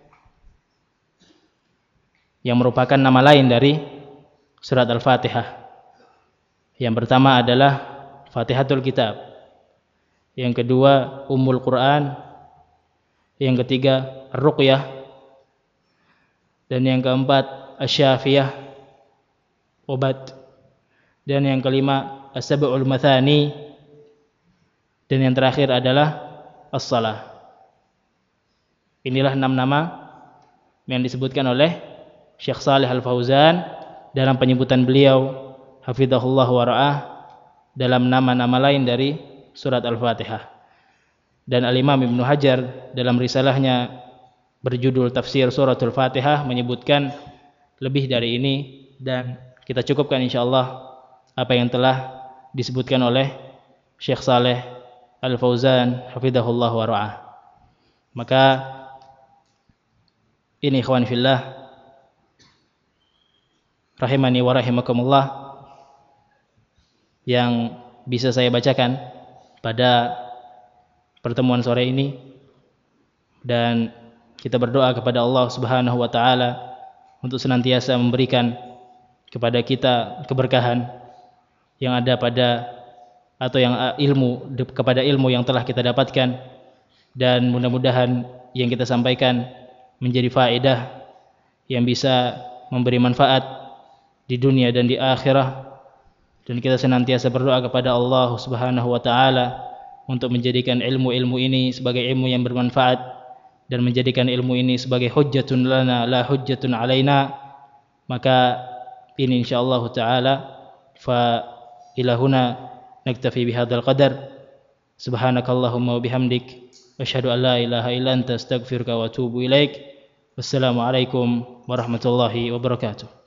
yang merupakan nama lain dari surat Al-Fatihah. Yang pertama adalah Fatihatul Kitab, yang kedua Ummul Quran, yang ketiga Ar-Ruqyah, dan yang keempat Asy-Syafiyah, obat, dan yang kelima As-Sab'ul Mathani, dan yang terakhir adalah As-Salah. Inilah enam nama yang disebutkan oleh Syekh Shalih Al-Fauzan dalam penyebutan beliau hafizahullah wa ra'ah dalam nama-nama lain dari surat Al-Fatihah. Dan Al-Imam Ibnu Hajar dalam risalahnya berjudul Tafsir Suratul Fatihah menyebutkan lebih dari ini, dan kita cukupkan insyaallah apa yang telah disebutkan oleh Syekh Shalih Al-Fauzan hafizahullah wa ra'ah. Maka ini ikhwan fillah rahimani wa rahimakumullah yang bisa saya bacakan pada pertemuan sore ini, dan kita berdoa kepada Allah Subhanahu wa taala untuk senantiasa memberikan kepada kita keberkahan yang ada pada atau yang ilmu kepada ilmu yang telah kita dapatkan, dan mudah-mudahan yang kita sampaikan menjadi faedah yang bisa memberi manfaat di dunia dan di akhirah, dan kita senantiasa berdoa kepada Allah Subhanahu wa taala untuk menjadikan ilmu-ilmu ini sebagai ilmu yang bermanfaat, dan menjadikan ilmu ini sebagai hujjatun lana la hujjatun alaina. Maka ini insyaallah taala fa ilahuna naktafi bihadzal qadar. Subhanakallahumma wa bihamdik asyhadu an la ilaha illa anta astaghfiruka wa atubu ilaik. Wassalamu alaikum warahmatullahi wabarakatuh.